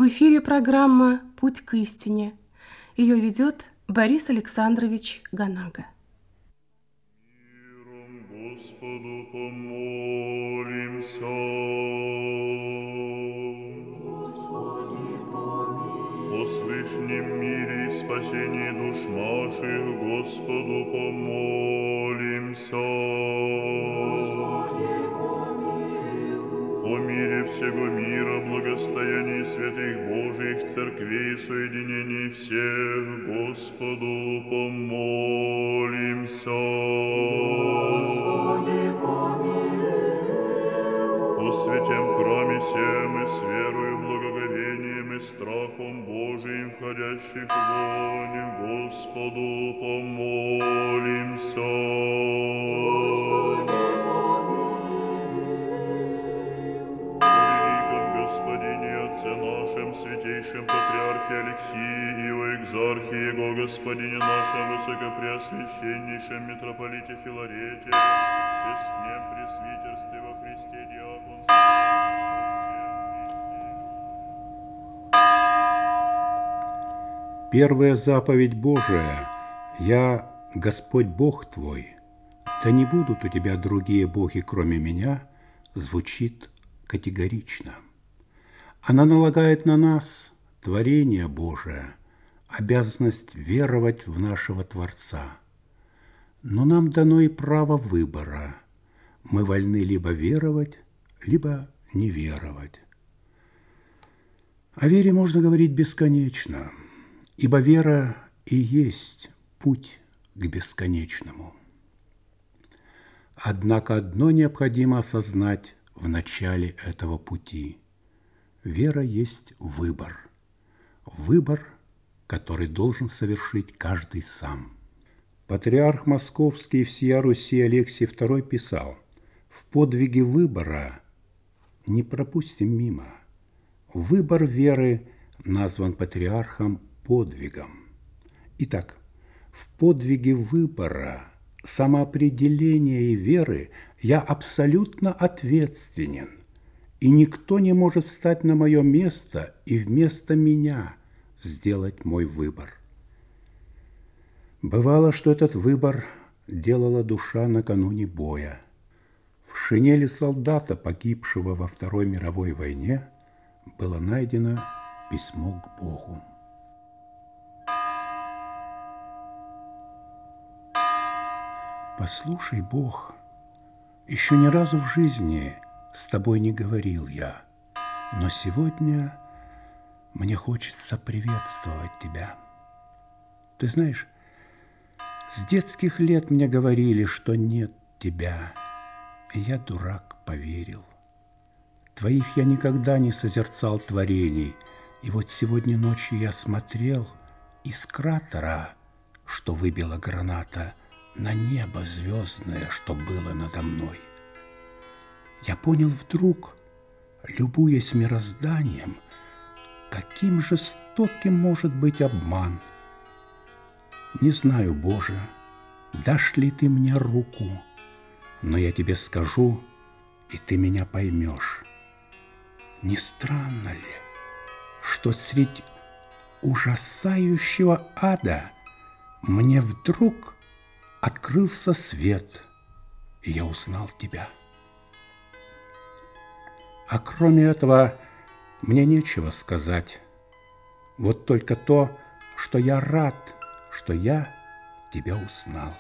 В эфире программа «Путь к истине». Ее ведет Борис Александрович Ганага. Миром Господу помолимся. Господи, помилуй. О свышнем мире и спасении душ наших Господу помолимся. Господи, о мире всего мира, благостоянии святых Божьих церквей, соединении всех, Господу помолимся. Господи, помилуй. О святем храме всем и с верою, благоговением и страхом Божиим, входящих вонь, Господу помолимся. Господи, Господине Отце нашем, святейшем Патриархе Алексии, Ио Экзархе Его, Господине нашем, Высокопреосвященнейшем Митрополите Филарете, честнем пресвитерстве во Христе диаконстве, Первая заповедь Божия: «Я Господь Бог твой, да не будут у тебя другие боги, кроме меня», звучит категорично. Она налагает на нас, творение Божие, обязанность веровать в нашего Творца. Но нам дано и право выбора. Мы вольны либо веровать, либо не веровать. О вере можно говорить бесконечно, ибо вера и есть путь к бесконечному. Однако одно необходимо осознать в начале этого пути. Вера есть выбор. Выбор, который должен совершить каждый сам. Патриарх Московский всея Руси Алексий II писал: «В подвиге выбора не пропустим мимо. Выбор веры назван патриархом подвигом». Итак, в подвиге выбора, самоопределения и веры я абсолютно ответственен, и никто не может встать на мое место и вместо меня сделать мой выбор. Бывало, что этот выбор делала душа накануне боя. В шинели солдата, погибшего во Второй мировой войне, было найдено письмо к Богу. «Послушай, Бог, еще ни разу в жизни с тобой не говорил я, но сегодня мне хочется приветствовать тебя. Ты знаешь, с детских лет мне говорили, что нет тебя, и я, дурак, поверил. Твоих я никогда не созерцал творений, и вот сегодня ночью я смотрел из кратера, что выбила граната, на небо звездное, что было надо мной. Я понял вдруг, любуясь мирозданием, каким жестоким может быть обман. Не знаю, Боже, дашь ли ты мне руку, но я тебе скажу, и ты меня поймешь. Не странно ли, что средь ужасающего ада мне вдруг открылся свет, и я узнал тебя? А кроме этого мне нечего сказать. Вот только то, что я рад, что я тебя узнал.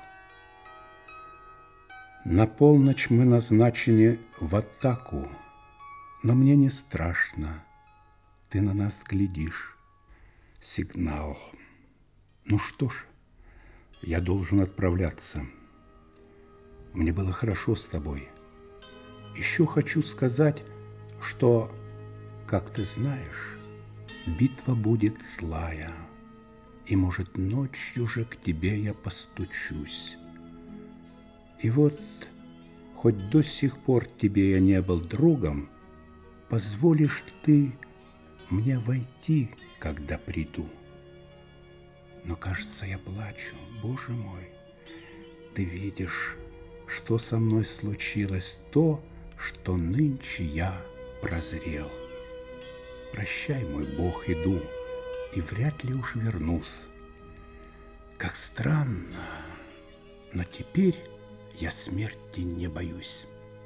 На полночь мы назначены в атаку, но мне не страшно. Ты на нас глядишь. Сигнал. Ну что ж, я должен отправляться. Мне было хорошо с тобой. Еще хочу сказать, что, как ты знаешь, битва будет злая, и, может, ночью же к тебе я постучусь. И вот, хоть до сих пор тебе я не был другом, позволишь ты мне войти, когда приду. Но, кажется, я плачу, Боже мой. Ты видишь, что со мной случилось, то, что нынче я прозрел. Прощай, мой Бог, иду, и вряд ли уж вернусь. Как странно, но теперь я смерти не боюсь.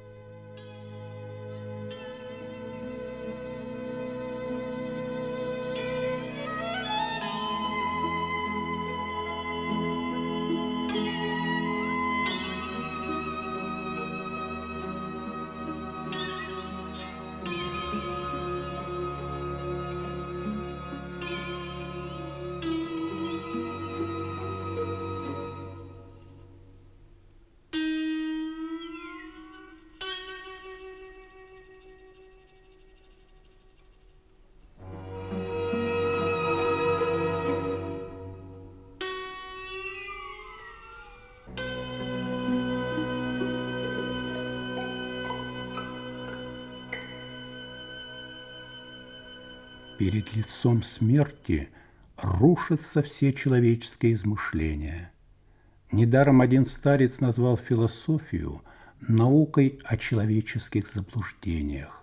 Перед лицом смерти рушатся все человеческие измышления. Недаром один старец назвал философию наукой о человеческих заблуждениях.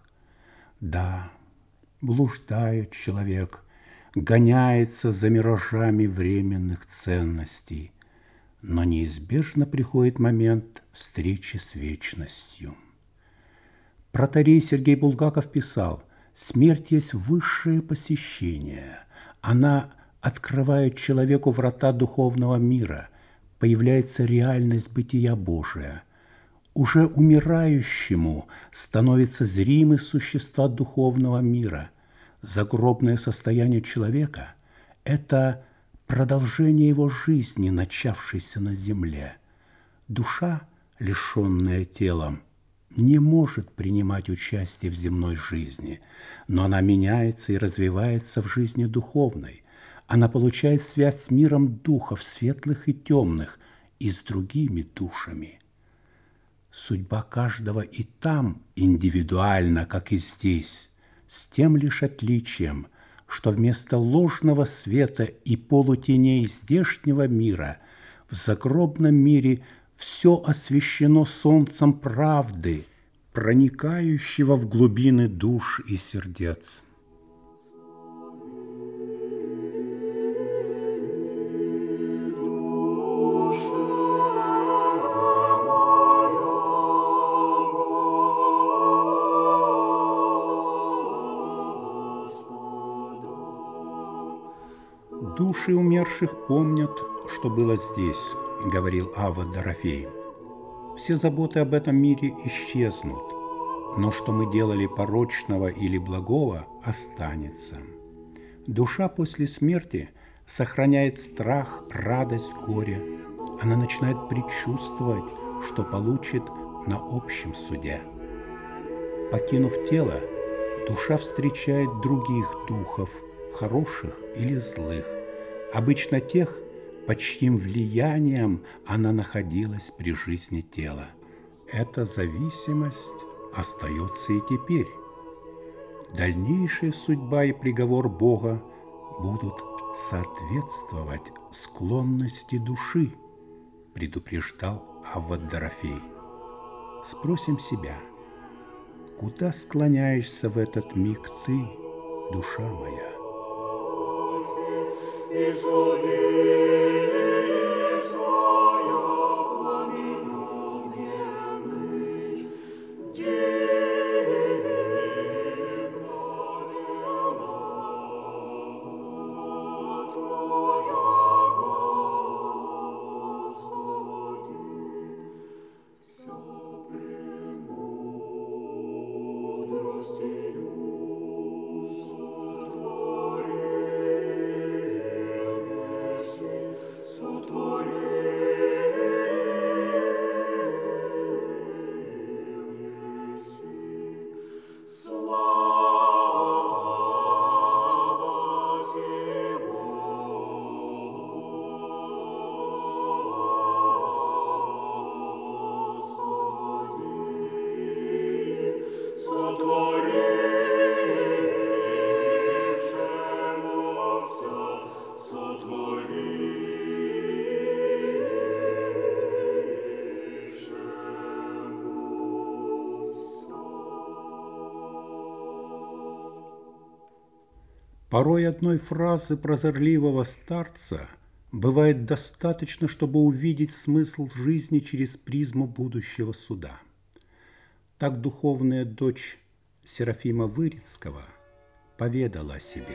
Да, блуждает человек, гоняется за миражами временных ценностей, но неизбежно приходит момент встречи с вечностью. Протоиерей Сергей Булгаков писал: «Смерть есть высшее посещение. Она открывает человеку врата духовного мира, появляется реальность бытия Божия. Уже умирающему становятся зримы существа духовного мира. Загробное состояние человека – это продолжение его жизни, начавшейся на земле. Душа, лишенная телом, не может принимать участие в земной жизни, но она меняется и развивается в жизни духовной. Она получает связь с миром духов, светлых и темных, и с другими душами. Судьба каждого и там индивидуальна, как и здесь, с тем лишь отличием, что вместо ложного света и полутеней здешнего мира в загробном мире все освещено солнцем правды, проникающего в глубины душ и сердец. «Души умерших помнят, что было здесь», — говорил Авва Дорофей. «Все заботы об этом мире исчезнут, но что мы делали порочного или благого, останется. Душа после смерти сохраняет страх, радость, горе. Она начинает предчувствовать, что получит на общем суде. Покинув тело, душа встречает других духов, хороших или злых, обычно тех, под чьим влиянием она находилась при жизни тела. Эта зависимость остается и теперь. Дальнейшая судьба и приговор Бога будут соответствовать склонности души, предупреждал Авва Дорофей. Спросим себя, куда склоняешься в этот миг ты, душа моя? Сотворил Порой одной фразы прозорливого старца бывает достаточно, чтобы увидеть смысл жизни через призму будущего суда. Так духовная дочь Серафима Вырицкого поведала о себе.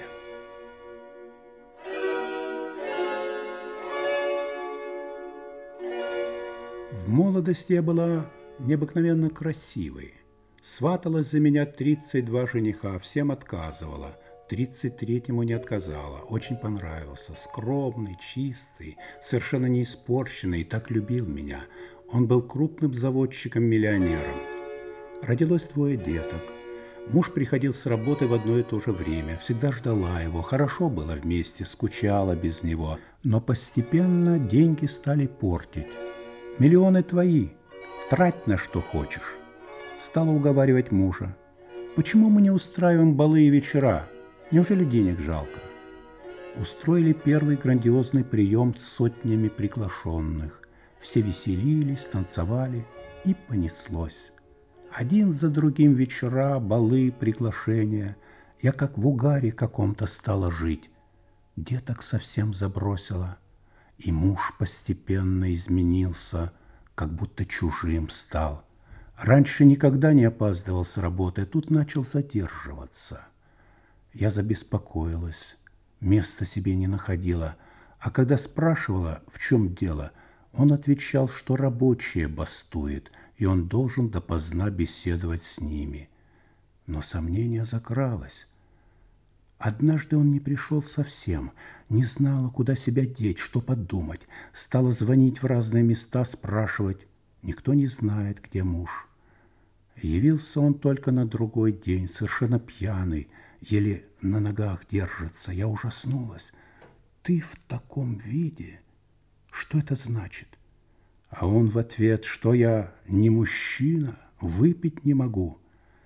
В молодости я была необыкновенно красивой. Сваталась за меня 32 жениха, всем отказывала. 33-му не отказала. Очень понравился. Скромный, чистый, совершенно не испорченный, и так любил меня. Он был крупным заводчиком-миллионером. Родилось 2 деток. Муж приходил с работы в одно и то же время. Всегда ждала его. Хорошо было вместе, скучала без него. Но постепенно деньги стали портить. Миллионы твои. Трать на что хочешь. Стала уговаривать мужа. Почему мы не устраиваем балы и вечера? Неужели денег жалко? Устроили первый грандиозный прием с сотнями приглашенных. Все веселились, танцевали, и понеслось. Один за другим вечера, балы, приглашения. Я как в угаре каком-то стала жить. Деток совсем забросила. И муж постепенно изменился, как будто чужим стал. Раньше никогда не опаздывал с работы, а тут начал задерживаться. Я забеспокоилась, места себе не находила, а когда спрашивала, в чем дело, он отвечал, что рабочие бастуют, и он должен допоздна беседовать с ними. Но сомнение закралось. Однажды он не пришел совсем, не знала, куда себя деть, что подумать. Стала звонить в разные места, спрашивать. Никто не знает, где муж. Явился он только на другой день, совершенно пьяный, еле на ногах держится. Я ужаснулась. Ты в таком виде? Что это значит? А он в ответ, что я не мужчина, выпить не могу.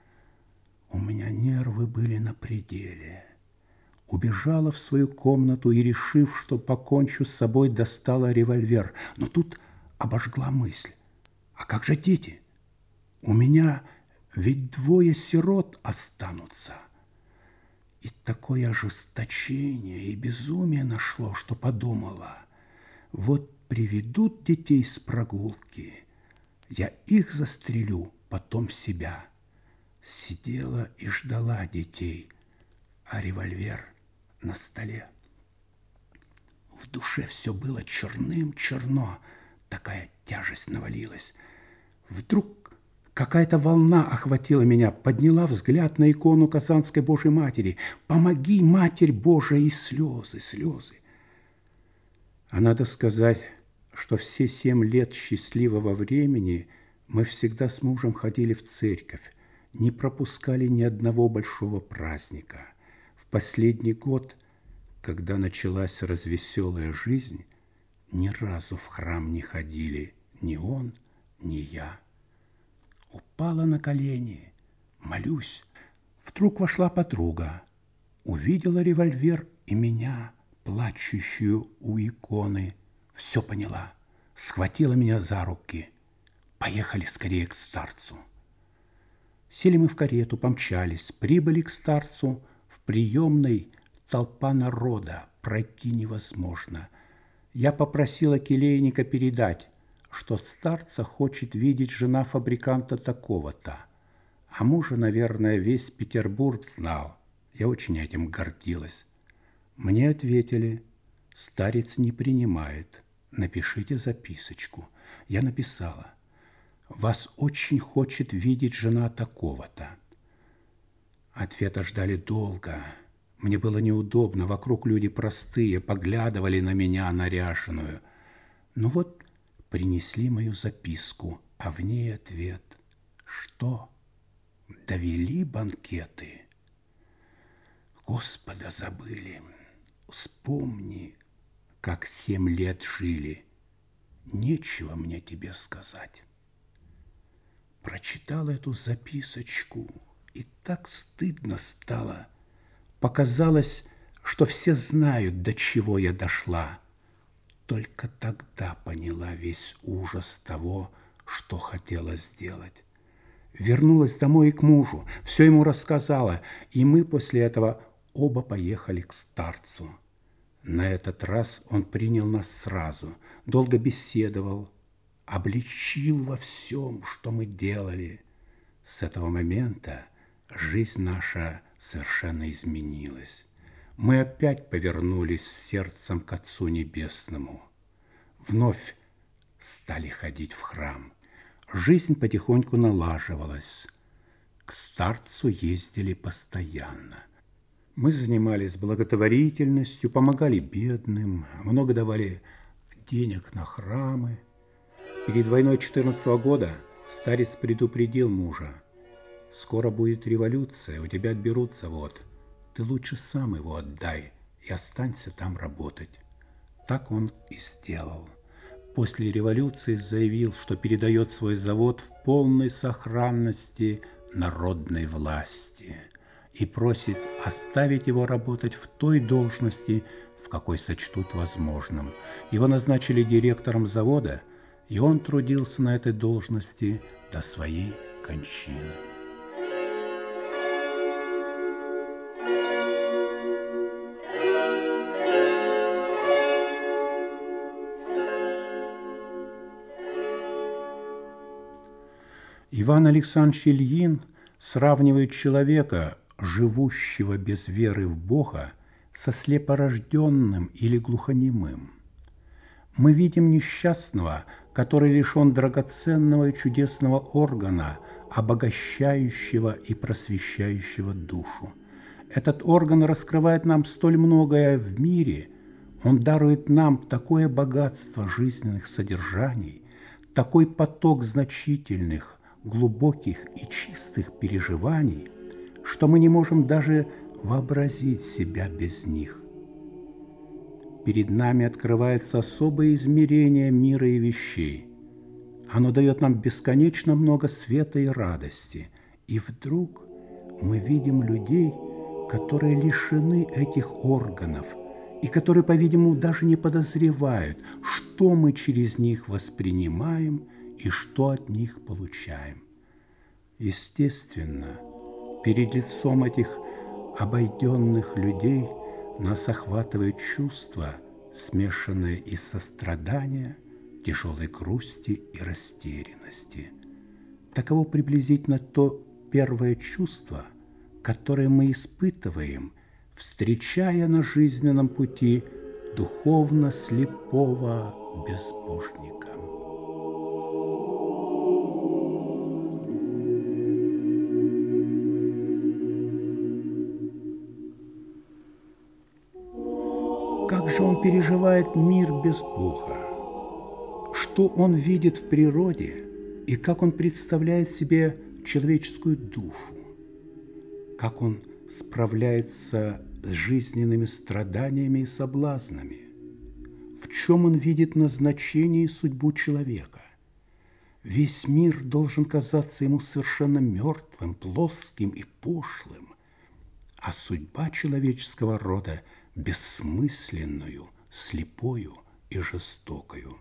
У меня нервы были на пределе. Убежала в свою комнату и, решив, что покончу с собой, достала револьвер. Но тут обожгла мысль. А как же дети? У меня ведь 2 сирот останутся. И такое ожесточение и безумие нашло, что подумала. Вот приведут детей с прогулки, я их застрелю, потом себя. Сидела и ждала детей, а револьвер на столе. В душе все было черным-черно, такая тяжесть навалилась. Вдруг какая-то волна охватила меня, подняла взгляд на икону Казанской Божьей Матери. «Помоги, Матерь Божия!» И слезы, слезы. А надо сказать, что все 7 лет счастливого времени мы всегда с мужем ходили в церковь, не пропускали ни одного большого праздника. В последний год, когда началась развеселая жизнь, ни разу в храм не ходили ни он, ни я. Упала на колени, молюсь. Вдруг вошла подруга, увидела револьвер и меня, плачущую у иконы. Все поняла, схватила меня за руки. Поехали скорее к старцу. Сели мы в карету, помчались, прибыли к старцу. В приемной толпа народа, пройти невозможно. Я попросила келейника передать, что старца хочет видеть жена фабриканта такого-то. А мужа, наверное, весь Петербург знал. Я очень этим гордилась. Мне ответили, старец не принимает. Напишите записочку. Я написала, вас очень хочет видеть жена такого-то. Ответа ждали долго. Мне было неудобно, вокруг люди простые, поглядывали на меня наряженную. Ну вот принесли мою записку, а в ней ответ. Что? Довели банкеты? Господа забыли. Вспомни, как 7 лет жили. Нечего мне тебе сказать. Прочитала эту записочку, и так стыдно стало. Показалось, что все знают, до чего я дошла. Только тогда поняла весь ужас того, что хотела сделать. Вернулась домой и к мужу, все ему рассказала, и мы после этого оба поехали к старцу. На этот раз он принял нас сразу, долго беседовал, обличил во всем, что мы делали. С этого момента жизнь наша совершенно изменилась. Мы опять повернулись сердцем к Отцу Небесному. Вновь стали ходить в храм. Жизнь потихоньку налаживалась. К старцу ездили постоянно. Мы занимались благотворительностью, помогали бедным, много давали денег на храмы. Перед войной 14 года старец предупредил мужа: «Скоро будет революция, у тебя отберут завод. Ты лучше сам его отдай и останься там работать». Так он и сделал. После революции заявил, что передает свой завод в полной сохранности народной власти и просит оставить его работать в той должности, в какой сочтут возможным. Его назначили директором завода, и он трудился на этой должности до своей кончины. Иван Александрович Ильин сравнивает человека, живущего без веры в Бога, со слепорожденным или глухонемым. Мы видим несчастного, который лишен драгоценного и чудесного органа, обогащающего и просвещающего душу. Этот орган раскрывает нам столь многое в мире, он дарует нам такое богатство жизненных содержаний, такой поток значительных, глубоких и чистых переживаний, что мы не можем даже вообразить себя без них. Перед нами открывается особое измерение мира и вещей. Оно дает нам бесконечно много света и радости. И вдруг мы видим людей, которые лишены этих органов, и которые, по-видимому, даже не подозревают, что мы через них воспринимаем и что от них получаем. Естественно, перед лицом этих обойденных людей нас охватывает чувство, смешанное из сострадания, тяжелой грусти и растерянности. Таково приблизительно то первое чувство, которое мы испытываем, встречая на жизненном пути духовно слепого безбожника. Как же он переживает мир без Бога? Что он видит в природе и как он представляет себе человеческую душу? Как он справляется с жизненными страданиями и соблазнами? В чем он видит назначение и судьбу человека? Весь мир должен казаться ему совершенно мертвым, плоским и пошлым, а судьба человеческого рода – бессмысленную, слепою и жестокою.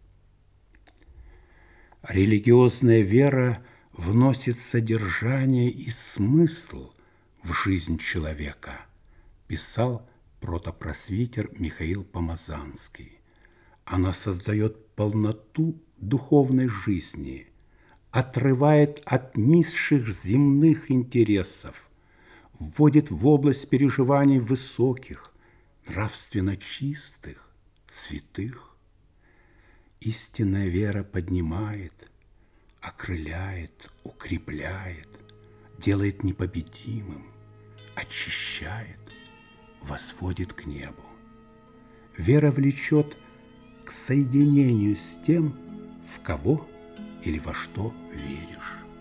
Религиозная вера вносит содержание и смысл в жизнь человека, писал протопросвитер Михаил Помазанский. Она создает полноту духовной жизни, отрывает от низших земных интересов, вводит в область переживаний высоких, нравственно чистых, святых. Истинная вера поднимает, окрыляет, укрепляет, делает непобедимым, очищает, возводит к небу. Вера влечет к соединению с тем, в кого или во что веришь.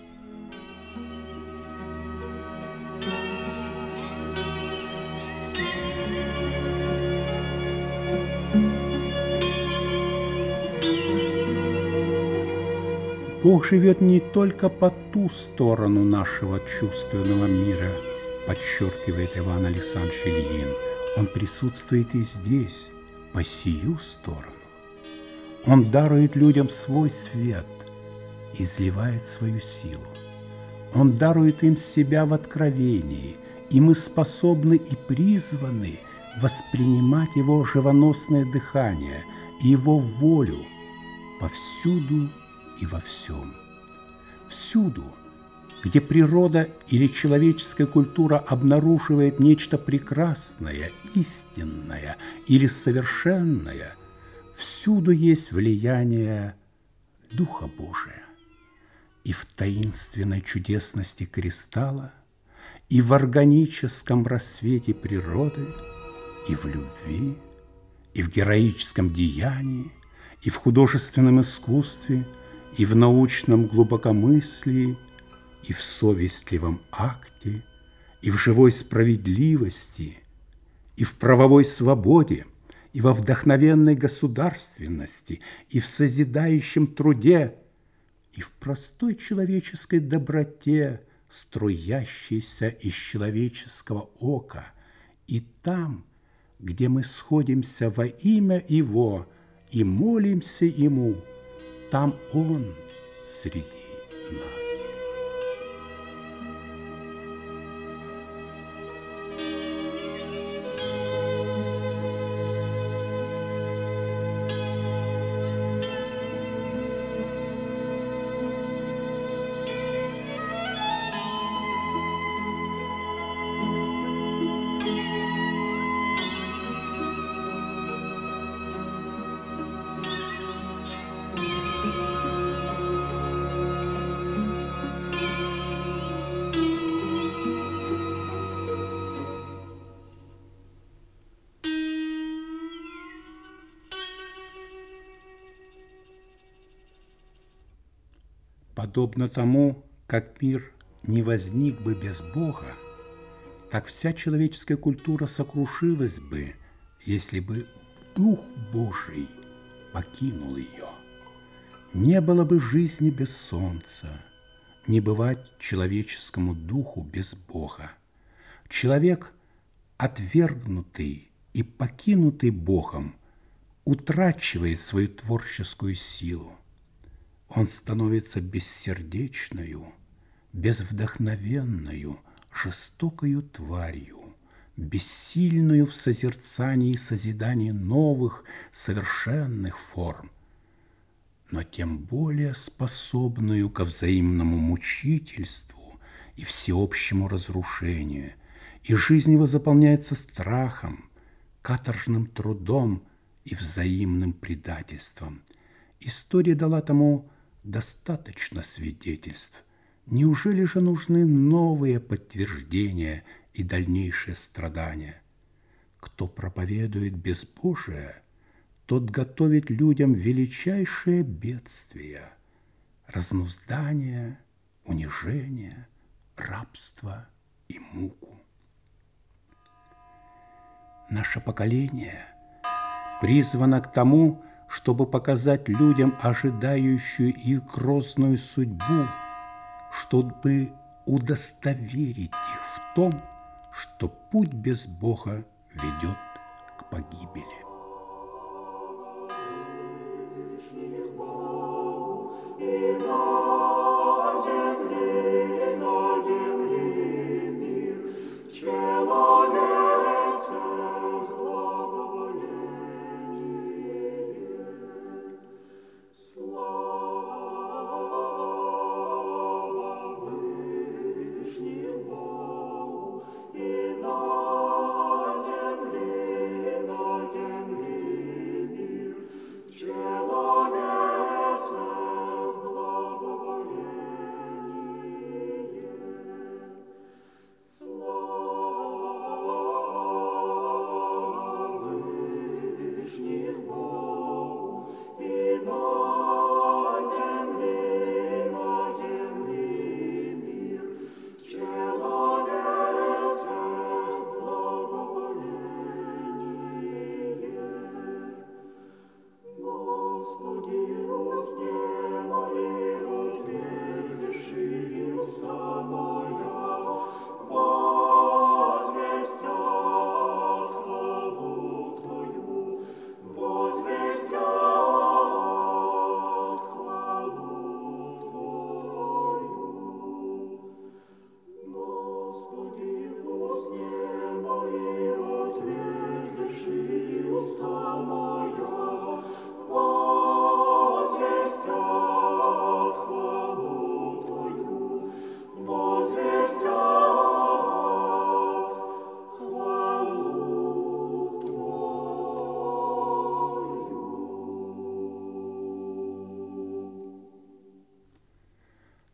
Бог живет не только по ту сторону нашего чувственного мира, подчеркивает Иван Александрович Ильин. Он присутствует и здесь, по сию сторону. Он дарует людям свой свет, изливает свою силу. Он дарует им себя в откровении и мы способны и призваны воспринимать Его живоносное дыхание и Его волю повсюду и во всем. Всюду, где природа или человеческая культура обнаруживает нечто прекрасное, истинное или совершенное, всюду есть влияние Духа Божия. И в таинственной чудесности кристалла, и в органическом рассвете природы, и в любви, и в героическом деянии, и в художественном искусстве, и в научном глубокомыслии, и в совестливом акте, и в живой справедливости, и в правовой свободе, и во вдохновенной государственности, и в созидающем труде, и в простой человеческой доброте, струящейся из человеческого ока, и там, где мы сходимся во имя Его и молимся Ему, там Он среди нас. Подобно тому, как мир не возник бы без Бога, так вся человеческая культура сокрушилась бы, если бы Дух Божий покинул ее. Не было бы жизни без солнца, не бывать человеческому духу без Бога. Человек, отвергнутый и покинутый Богом, утрачивает свою творческую силу. Он становится бессердечною, безвдохновенною, жестокою тварью, бессильную в созерцании и созидании новых, совершенных форм, но тем более способную ко взаимному мучительству и всеобщему разрушению, и жизнь его заполняется страхом, каторжным трудом и взаимным предательством. История дала тому достаточно свидетельств. Неужели же нужны новые подтверждения и дальнейшие страдания? Кто проповедует безбожие, тот готовит людям величайшее бедствие, разнуздание, унижение, рабство и муку. Наше поколение призвано к тому, чтобы показать людям ожидающую их грозную судьбу, чтобы удостоверить их в том, что путь без Бога ведет к погибели. Земли, на земле.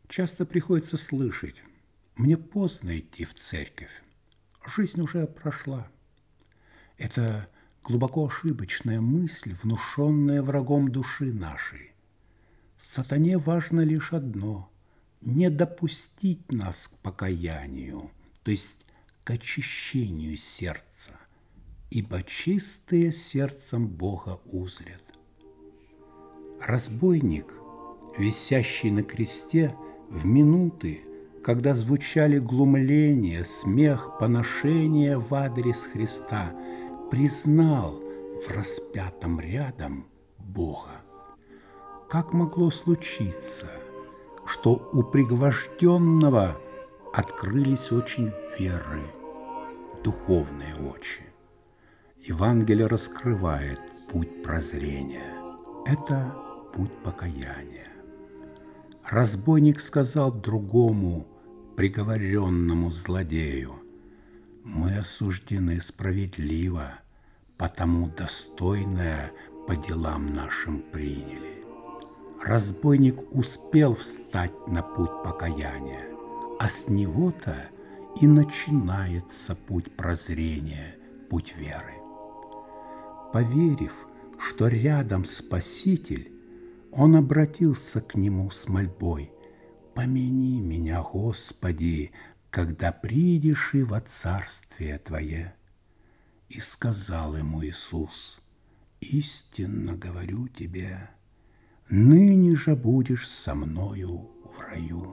Часто приходится слышать: мне поздно идти в церковь, жизнь уже прошла. Это глубоко ошибочная мысль, внушенная врагом души нашей. Сатане важно лишь одно – не допустить нас к покаянию, то есть к очищению сердца, ибо чистые сердцем Бога узрят. Разбойник, висящий на кресте, в минуты, когда звучали глумление, смех, поношение в адрес Христа, признал в распятом рядом Бога. Как могло случиться, что у пригвожденного открылись очень веры, духовные очи? Евангелие раскрывает путь прозрения. Это путь покаяния. Разбойник сказал другому приговоренному злодею: «Мы осуждены справедливо, потому достойное по делам нашим приняли». Разбойник успел встать на путь покаяния, а с него-то и начинается путь прозрения, путь веры. Поверив, что рядом Спаситель, он обратился к нему с мольбой: «Помяни меня, Господи, когда придешь и во Царствие Твое». И сказал ему Иисус: «Истинно говорю тебе, ныне же будешь со мною в раю».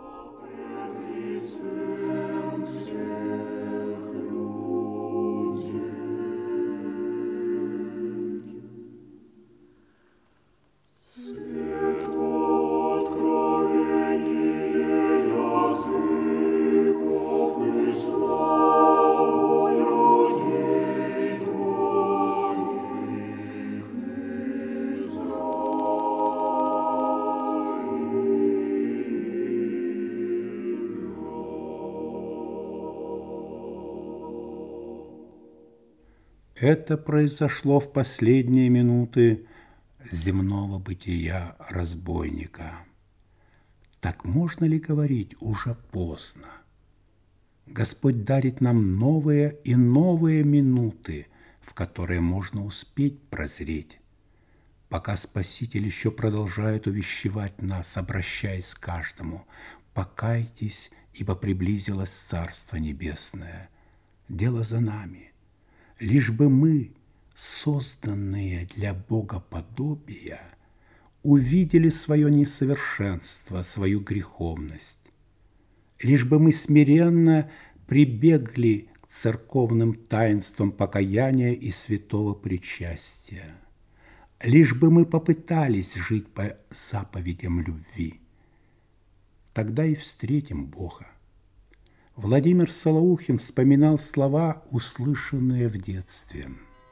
Это произошло в последние минуты земного бытия разбойника. Так можно ли говорить уже поздно? Господь дарит нам новые и новые минуты, в которые можно успеть прозреть, пока Спаситель еще продолжает увещевать нас, обращаясь к каждому: «Покайтесь, ибо приблизилось Царство Небесное». Дело за нами. Лишь бы мы, созданные для богоподобия, увидели свое несовершенство, свою греховность. Лишь бы мы смиренно прибегли к церковным таинствам покаяния и святого причастия. Лишь бы мы попытались жить по заповедям любви. Тогда и встретим Бога. Владимир Солоухин вспоминал слова, услышанные в детстве.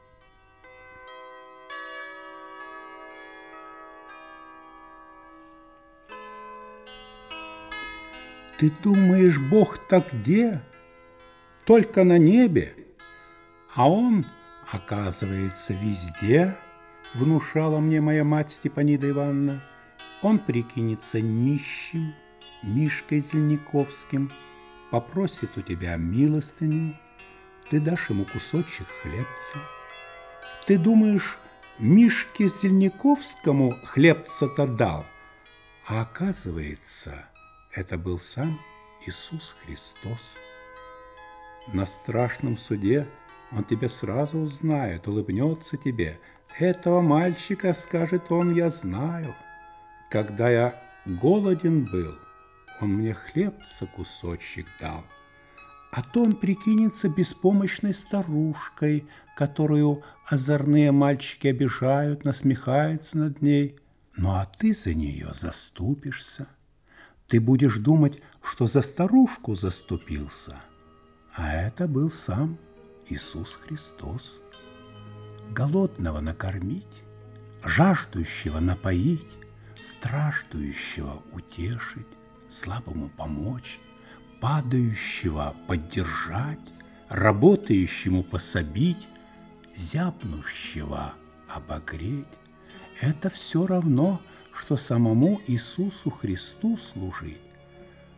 «Ты думаешь, Бог-то где? Только на небе, а Он, оказывается, везде», внушала мне моя мать Степанида Ивановна. «Он прикинется нищим, Мишкой Зельниковским, попросит у тебя милостыню, ты дашь ему кусочек хлебца. Ты думаешь, Мишке Зельниковскому хлебца-то дал, а оказывается, это был сам Иисус Христос. На страшном суде Он тебя сразу узнает, улыбнется тебе. Этого мальчика, скажет он, я знаю. Когда я голоден был, он мне хлебца кусочек дал. А то он прикинется беспомощной старушкой, которую озорные мальчики обижают, насмехаются над ней. Ну а ты за нее заступишься. Ты будешь думать, что за старушку заступился. А это был сам Иисус Христос. Голодного накормить, жаждущего напоить, страждущего утешить, слабому помочь, падающего поддержать, работающему пособить, зябнущего обогреть. Это все равно, что самому Иисусу Христу служить,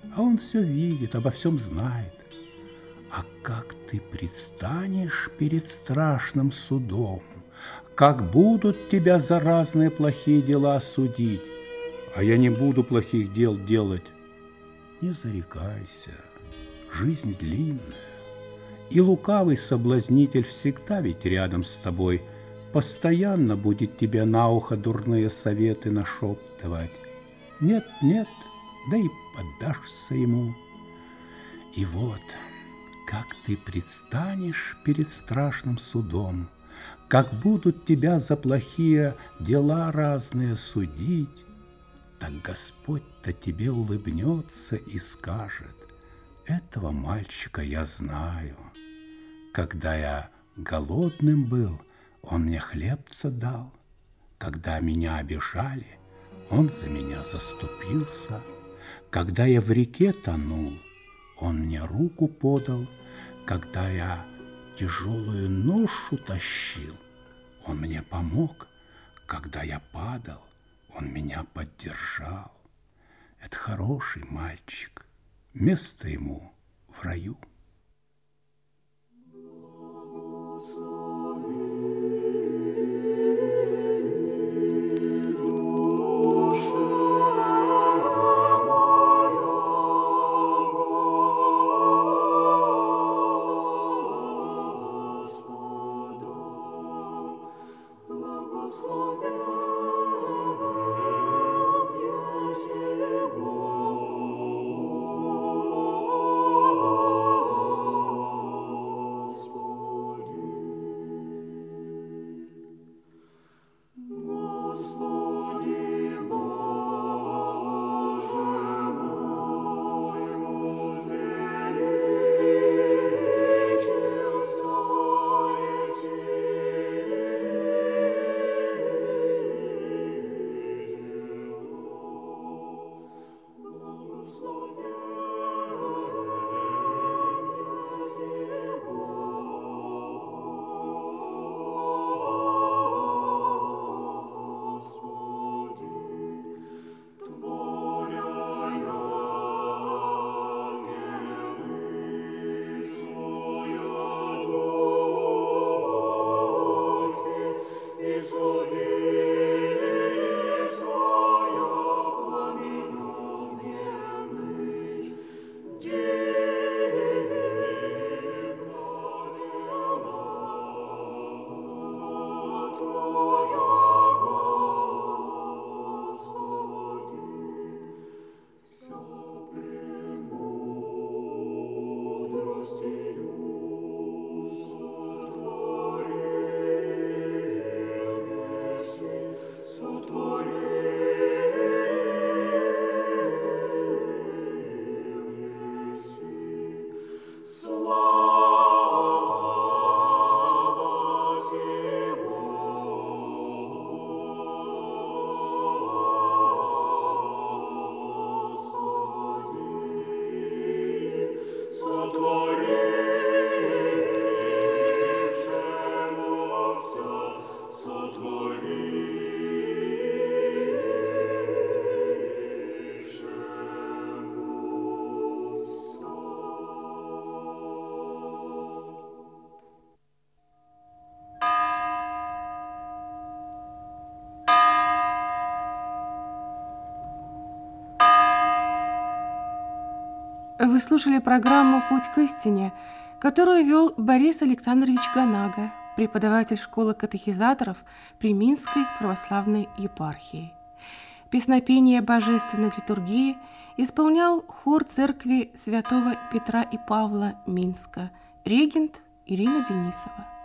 а он все видит, обо всем знает. А как ты предстанешь перед страшным судом, как будут тебя за разные плохие дела судить, а я не буду плохих дел делать. Не зарекайся, жизнь длинная, и лукавый соблазнитель всегда ведь рядом с тобой, постоянно будет тебе на ухо дурные советы нашептывать. Нет, нет, да и поддашься ему. И вот, как ты предстанешь перед страшным судом, как будут тебя за плохие дела разные судить, так Господь-то тебе улыбнется и скажет: этого мальчика я знаю. Когда я голодным был, он мне хлебца дал. Когда меня обижали, он за меня заступился. Когда я в реке тонул, он мне руку подал. Когда я тяжелую ношу тащил, он мне помог. Когда я падал, он меня поддержал. Это хороший мальчик, место ему в раю. Вы слушали программу «Путь к истине», которую вел Борис Александрович Ганага, преподаватель школы катехизаторов при Минской православной епархии. Песнопение божественной литургии исполнял хор церкви святого Петра и Павла Минска, регент Ирина Денисова.